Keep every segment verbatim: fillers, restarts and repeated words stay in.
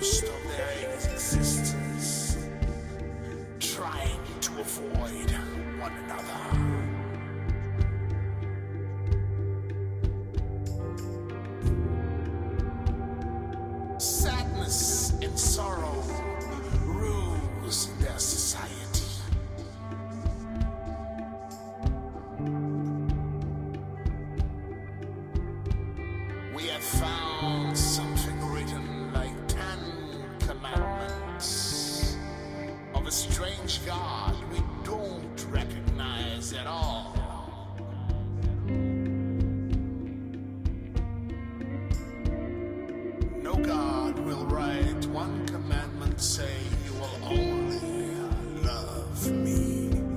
most of their existence trying to avoid one another. Sadness and sorrow rules in their society. We have found something written like ten commandments of a strange God we don't recognize at all. No God will write one commandment, say you will only love me.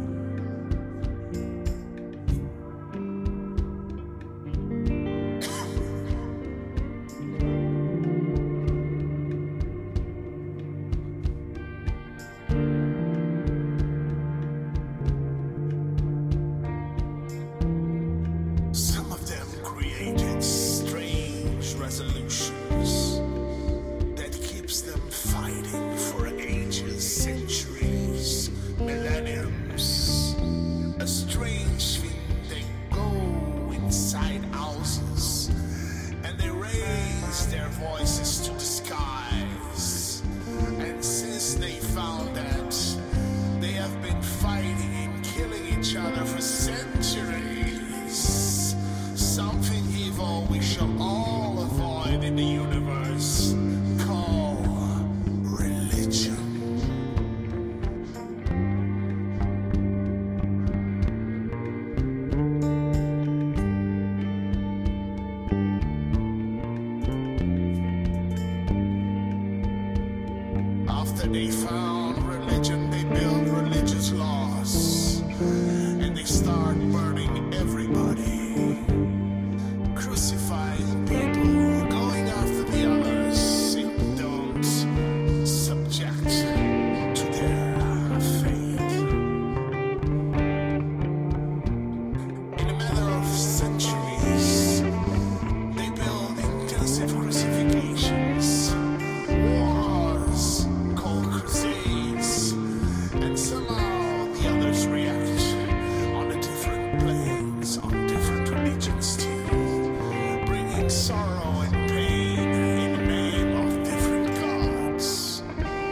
Some of them created strange resolutions that keeps them fighting for ages, centuries, millenniums. A strange thing, they go inside houses and they raise their voices to the skies. And since they found that, they have been fighting and killing each other for centuries. Something evil we shall all avoid in the universe, call religion. After they found religion, they build religious laws, and they start burning everybody, crucifying people, going after the others who don't subject to their faith. In a matter of centuries, they build intensive crucifixions, wars called crusades, and somehow the others react on the different planes, on different religions too, bringing sorrow and pain in the name of different gods.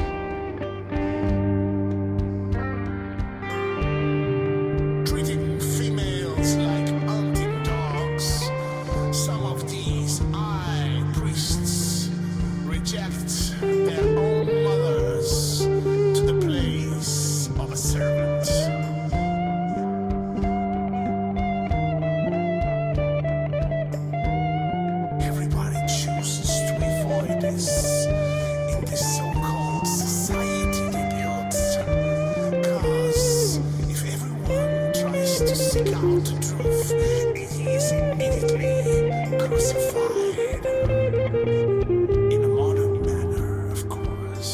Treating females like hunting dogs, some of these high priests reject their own mothers to the place of a servant. Everybody chooses to avoid this in this so-called society they built. Cause if everyone tries to seek out the truth, he is immediately crucified. In a modern manner, of course.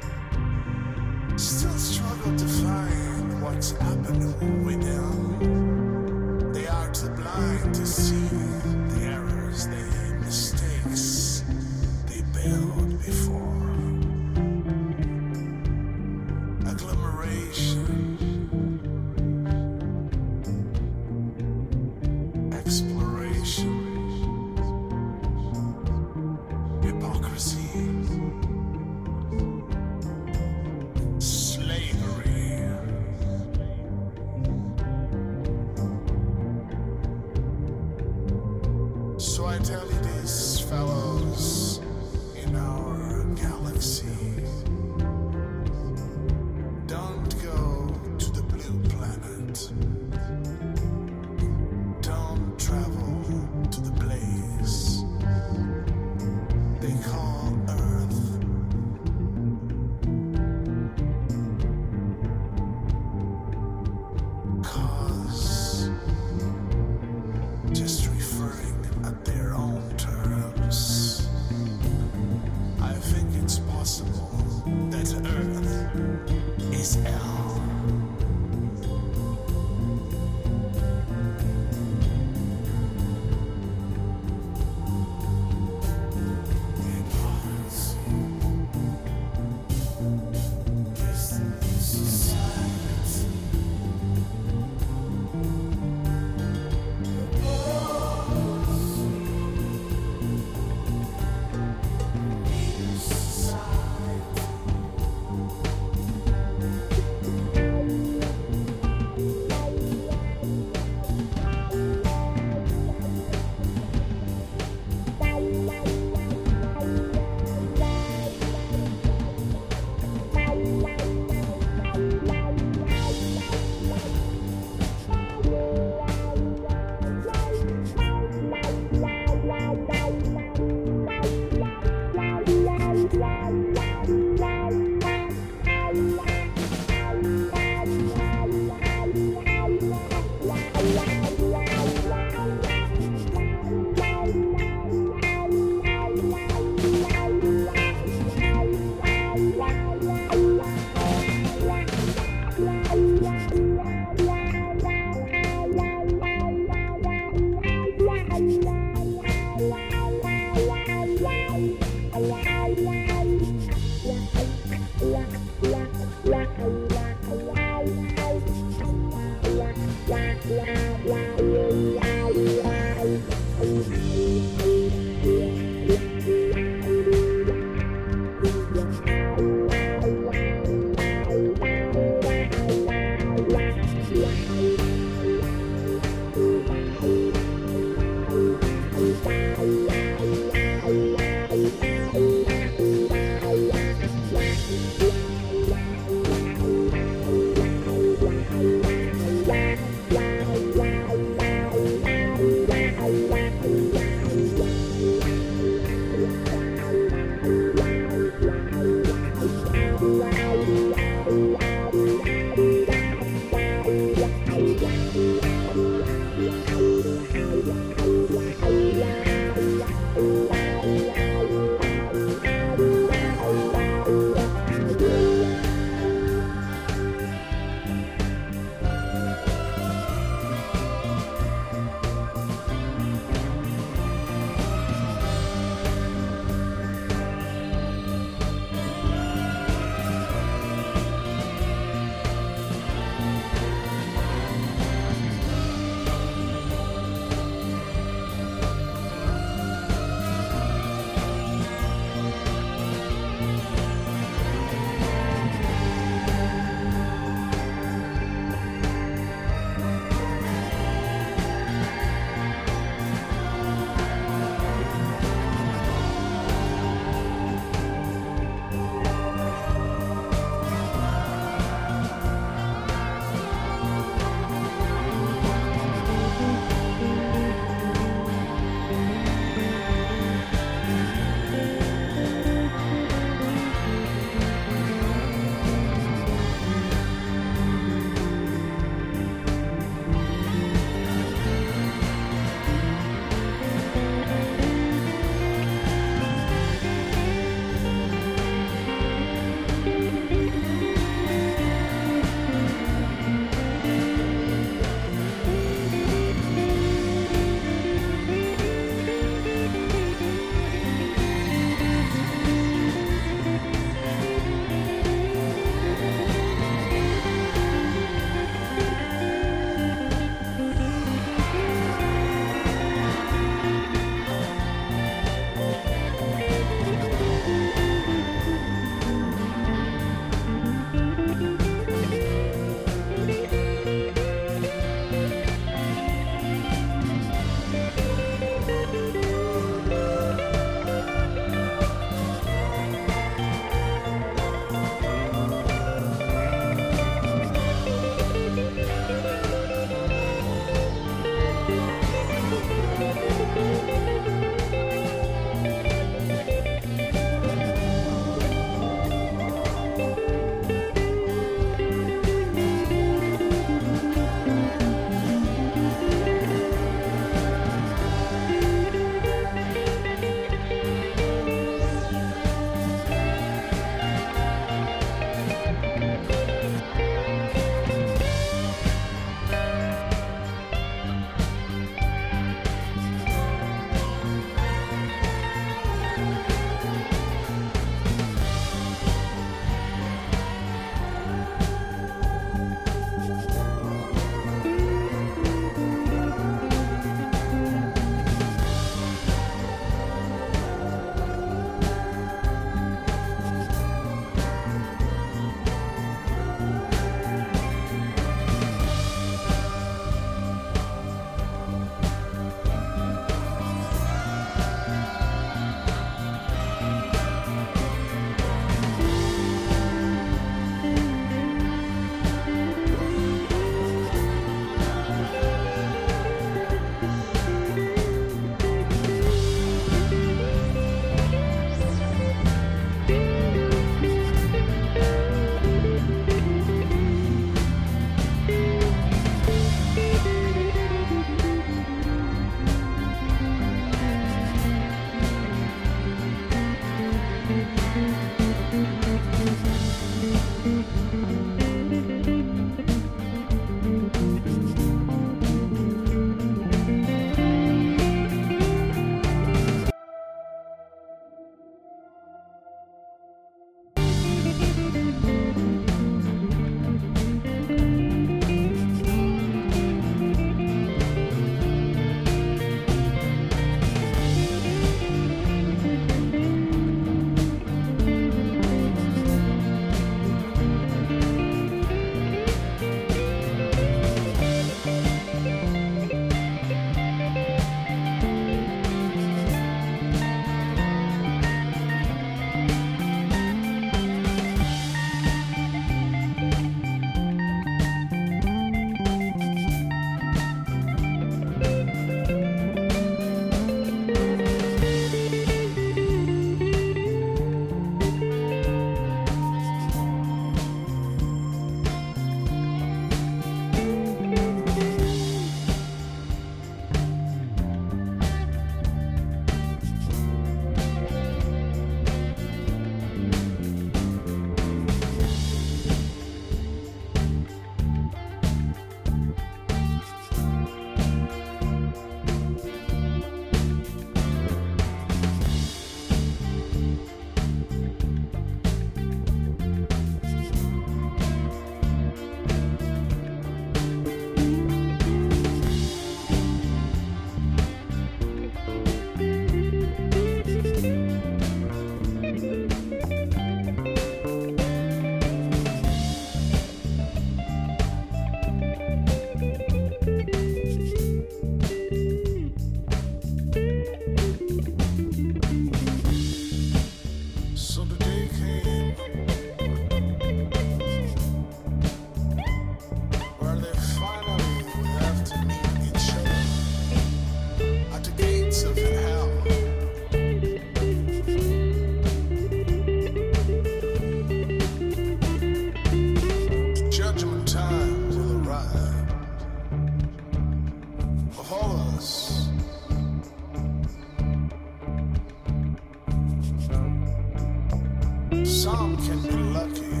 Some can be lucky,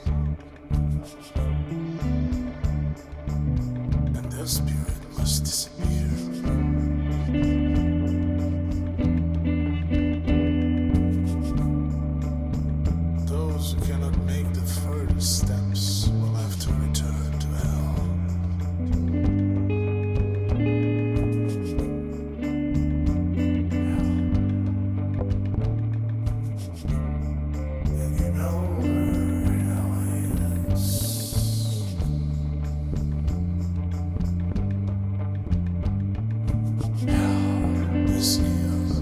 and their spirit must disappear. Those who cannot make the further steps will have to return to hell. And you know where hell is. Hell is here.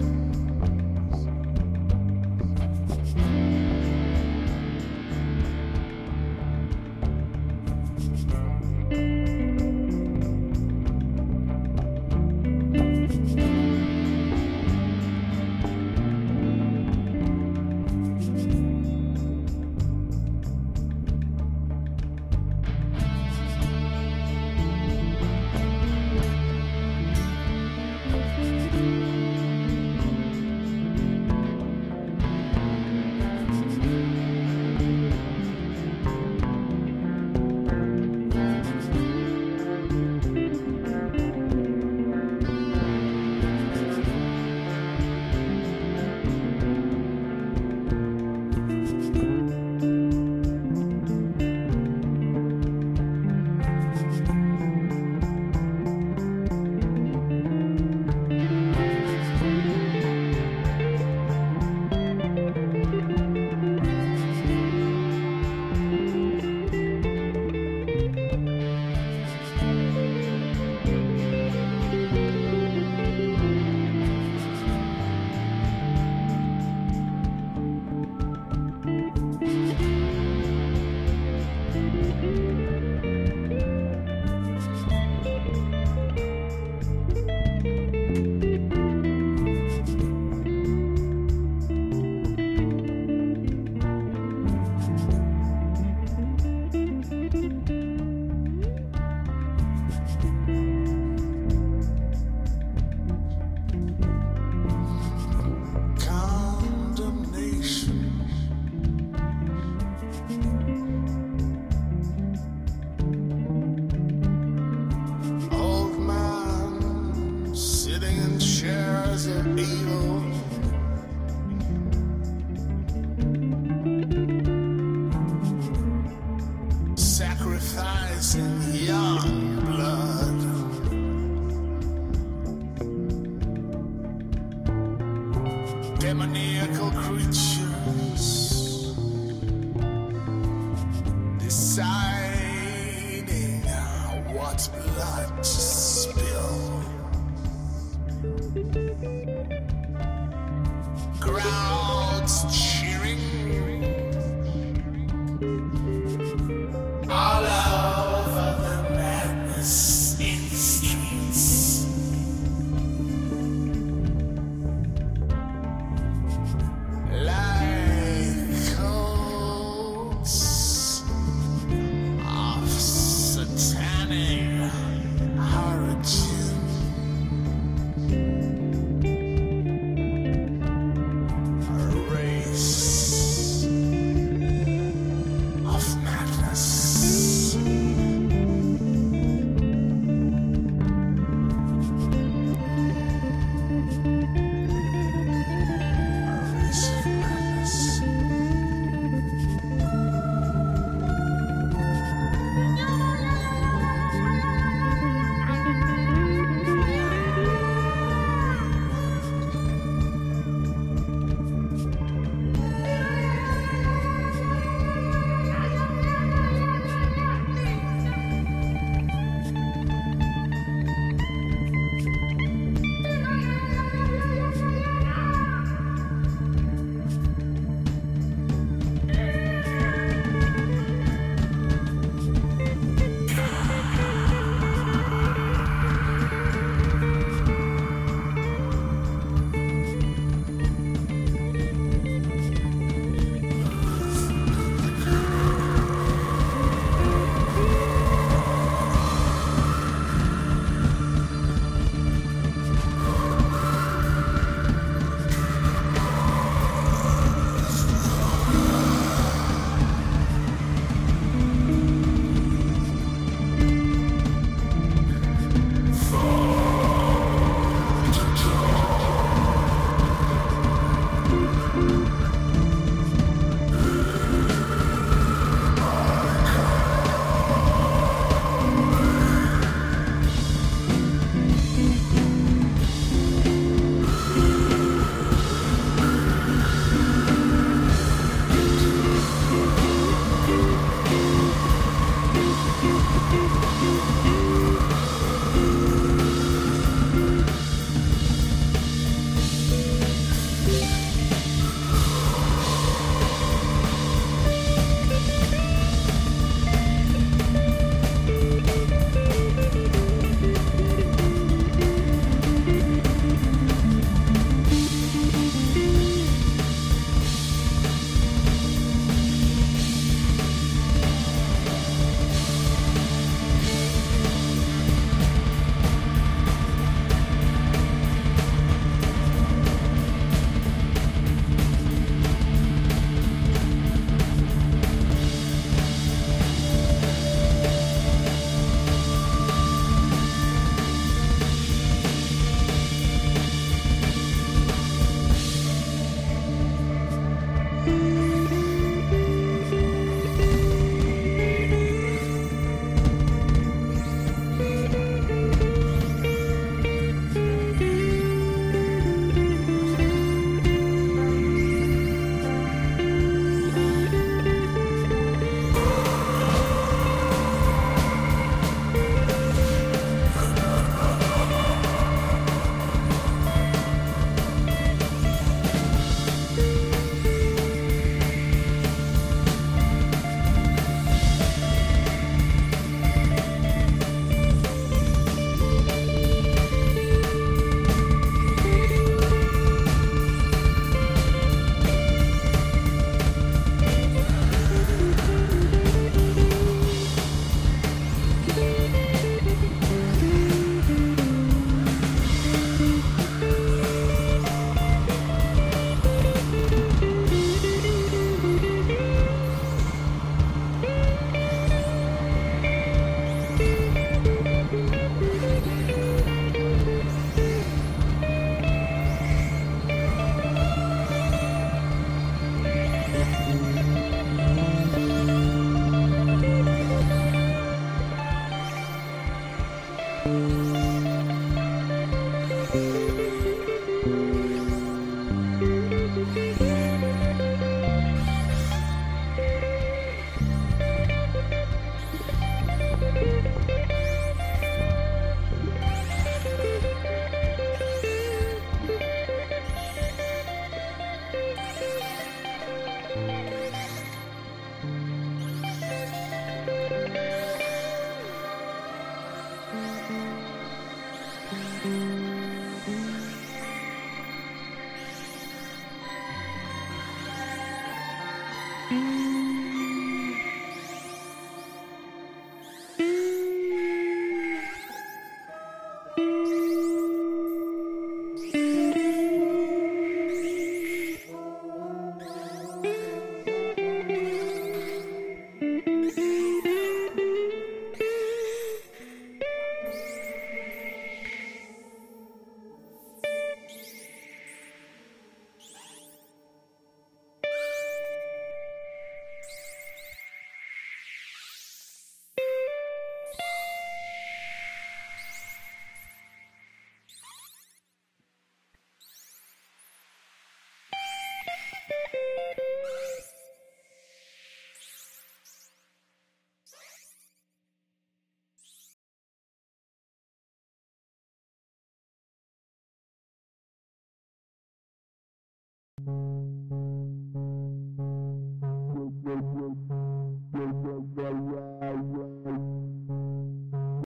Sacrificing young blood, demoniacal creatures deciding what blood to spill. Crowds cheering all over the madness in the streets. Like coats of satanic origin. A race